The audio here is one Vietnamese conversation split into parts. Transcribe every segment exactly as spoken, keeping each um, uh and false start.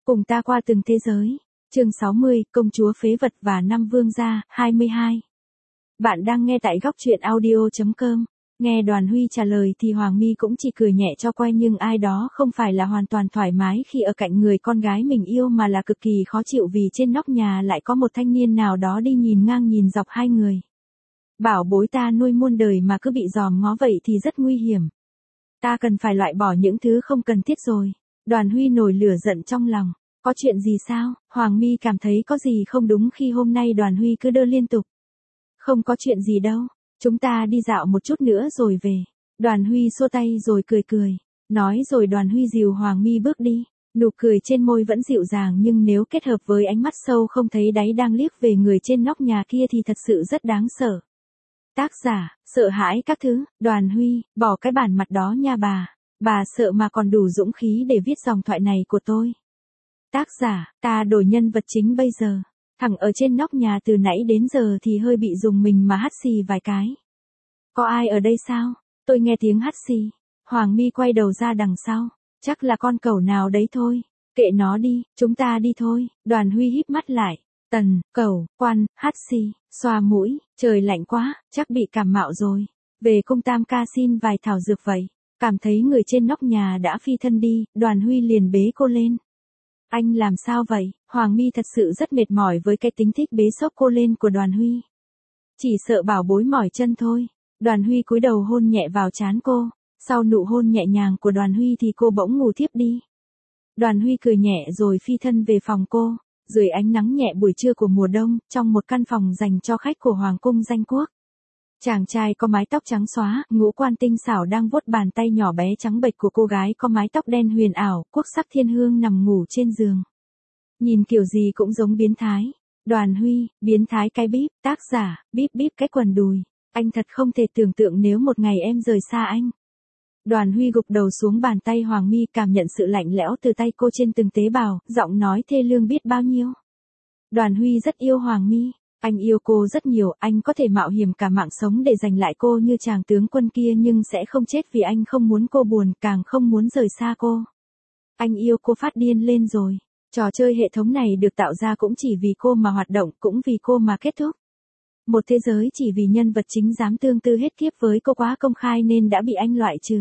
Cùng ta qua từng thế giới. Chương sáu mươi, Công chúa phế vật và năm vương gia, hai mươi hai. Bạn đang nghe tại góc truyện audio chấm com. Nghe Đoàn Huy trả lời thì Hoàng My cũng chỉ cười nhẹ cho qua, nhưng ai đó không phải là hoàn toàn thoải mái khi ở cạnh người con gái mình yêu, mà là cực kỳ khó chịu vì trên nóc nhà lại có một thanh niên nào đó đi nhìn ngang nhìn dọc hai người. Bảo bối ta nuôi muôn đời mà cứ bị dòm ngó vậy thì rất nguy hiểm. Ta cần phải loại bỏ những thứ không cần thiết rồi. Đoàn Huy nổi lửa giận trong lòng. Có chuyện gì sao? Hoàng My cảm thấy có gì không đúng khi hôm nay Đoàn Huy cứ đơ liên tục. Không có chuyện gì đâu. Chúng ta đi dạo một chút nữa rồi về. Đoàn Huy xua tay rồi cười cười. Nói rồi Đoàn Huy dìu Hoàng My bước đi. Nụ cười trên môi vẫn dịu dàng, nhưng nếu kết hợp với ánh mắt sâu không thấy đáy đang liếc về người trên nóc nhà kia thì thật sự rất đáng sợ. Tác giả, sợ hãi các thứ. Đoàn Huy, bỏ cái bản mặt đó nha bà. Bà sợ mà còn đủ dũng khí để viết dòng thoại này của tôi. Tác giả, ta đổi nhân vật chính bây giờ. Thằng ở trên nóc nhà từ nãy đến giờ thì hơi bị rùng mình mà hắt xì vài cái. Có ai ở đây sao? Tôi nghe tiếng hắt xì. Hoàng My quay đầu ra đằng sau. Chắc là con cẩu nào đấy thôi. Kệ nó đi, chúng ta đi thôi. Đoàn Huy híp mắt lại. Tần, cẩu, quan, hắt xì, xoa mũi. Trời lạnh quá, chắc bị cảm mạo rồi. Về cung tam ca xin vài thảo dược vậy. Cảm thấy người trên nóc nhà đã phi thân đi, Đoàn Huy liền bế cô lên. Anh làm sao vậy? Hoàng My thật sự rất mệt mỏi với cái tính thích bế xốc cô lên của Đoàn Huy. Chỉ sợ bảo bối mỏi chân thôi. Đoàn Huy cúi đầu hôn nhẹ vào trán cô. Sau nụ hôn nhẹ nhàng của Đoàn Huy thì cô bỗng ngủ thiếp đi. Đoàn Huy cười nhẹ rồi phi thân về phòng cô. Dưới ánh nắng nhẹ buổi trưa của mùa đông, trong một căn phòng dành cho khách của Hoàng cung Danh Quốc. Chàng trai có mái tóc trắng xóa, ngũ quan tinh xảo đang vuốt bàn tay nhỏ bé trắng bệch của cô gái có mái tóc đen huyền ảo, quốc sắc thiên hương nằm ngủ trên giường. Nhìn kiểu gì cũng giống biến thái. Đoàn Huy, biến thái cái bíp. Tác giả, bíp bíp cái quần đùi. Anh thật không thể tưởng tượng nếu một ngày em rời xa anh. Đoàn Huy gục đầu xuống bàn tay Hoàng My, cảm nhận sự lạnh lẽo từ tay cô trên từng tế bào, giọng nói thê lương biết bao nhiêu. Đoàn Huy rất yêu Hoàng My. Anh yêu cô rất nhiều, anh có thể mạo hiểm cả mạng sống để giành lại cô như chàng tướng quân kia, nhưng sẽ không chết vì anh không muốn cô buồn, càng không muốn rời xa cô. Anh yêu cô phát điên lên rồi. Trò chơi hệ thống này được tạo ra cũng chỉ vì cô mà hoạt động, cũng vì cô mà kết thúc. Một thế giới chỉ vì nhân vật chính dám tương tư hết kiếp với cô quá công khai nên đã bị anh loại trừ.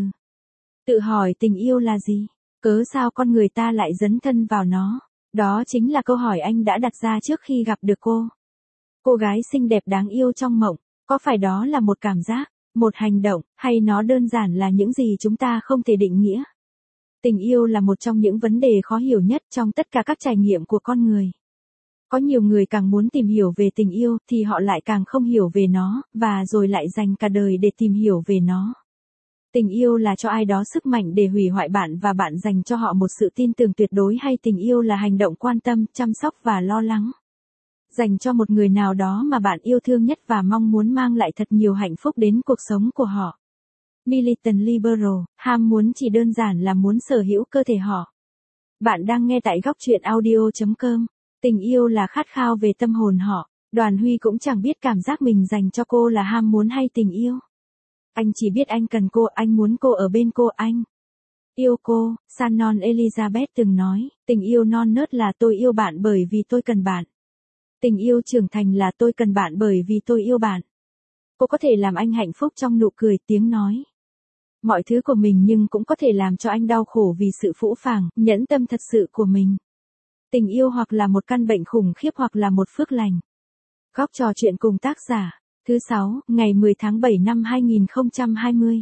Tự hỏi tình yêu là gì? Cớ sao con người ta lại dấn thân vào nó? Đó chính là câu hỏi anh đã đặt ra trước khi gặp được cô. Cô gái xinh đẹp đáng yêu trong mộng, có phải đó là một cảm giác, một hành động, hay nó đơn giản là những gì chúng ta không thể định nghĩa? Tình yêu là một trong những vấn đề khó hiểu nhất trong tất cả các trải nghiệm của con người. Có nhiều người càng muốn tìm hiểu về tình yêu thì họ lại càng không hiểu về nó, và rồi lại dành cả đời để tìm hiểu về nó. Tình yêu là cho ai đó sức mạnh để hủy hoại bạn và bạn dành cho họ một sự tin tưởng tuyệt đối, hay tình yêu là hành động quan tâm, chăm sóc và lo lắng dành cho một người nào đó mà bạn yêu thương nhất và mong muốn mang lại thật nhiều hạnh phúc đến cuộc sống của họ. Militant Liberal, ham muốn chỉ đơn giản là muốn sở hữu cơ thể họ. Bạn đang nghe tại góc truyện audio chấm com. Tình yêu là khát khao về tâm hồn họ. Đoàn Huy cũng chẳng biết cảm giác mình dành cho cô là ham muốn hay tình yêu. Anh chỉ biết anh cần cô, anh muốn cô ở bên cô, anh yêu cô. Shannon Elizabeth từng nói, tình yêu non nớt là tôi yêu bạn bởi vì tôi cần bạn. Tình yêu trưởng thành là tôi cần bạn bởi vì tôi yêu bạn. Cô có thể làm anh hạnh phúc trong nụ cười, tiếng nói, mọi thứ của mình, nhưng cũng có thể làm cho anh đau khổ vì sự phũ phàng, nhẫn tâm thật sự của mình. Tình yêu hoặc là một căn bệnh khủng khiếp hoặc là một phước lành. Góc trò chuyện cùng tác giả. Thứ sáu, ngày mười tháng bảy năm hai nghìn không trăm hai mươi.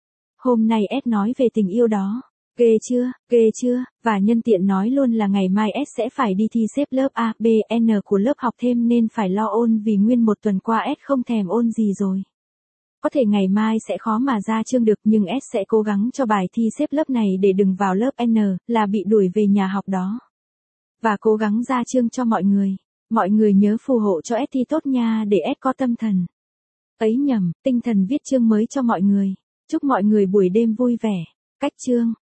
Hôm nay S nói về tình yêu đó. Ghê chưa, ghê chưa, và nhân tiện nói luôn là ngày mai S sẽ phải đi thi xếp lớp A, B, N của lớp học thêm nên phải lo ôn vì nguyên một tuần qua S không thèm ôn gì rồi. Có thể ngày mai sẽ khó mà ra chương được, nhưng S sẽ cố gắng cho bài thi xếp lớp này để đừng vào lớp N, là bị đuổi về nhà học đó. Và cố gắng ra chương cho mọi người. Mọi người nhớ phù hộ cho S thi tốt nha để S có tâm thần. Ấy nhầm, tinh thần viết chương mới cho mọi người. Chúc mọi người buổi đêm vui vẻ. Cách chương.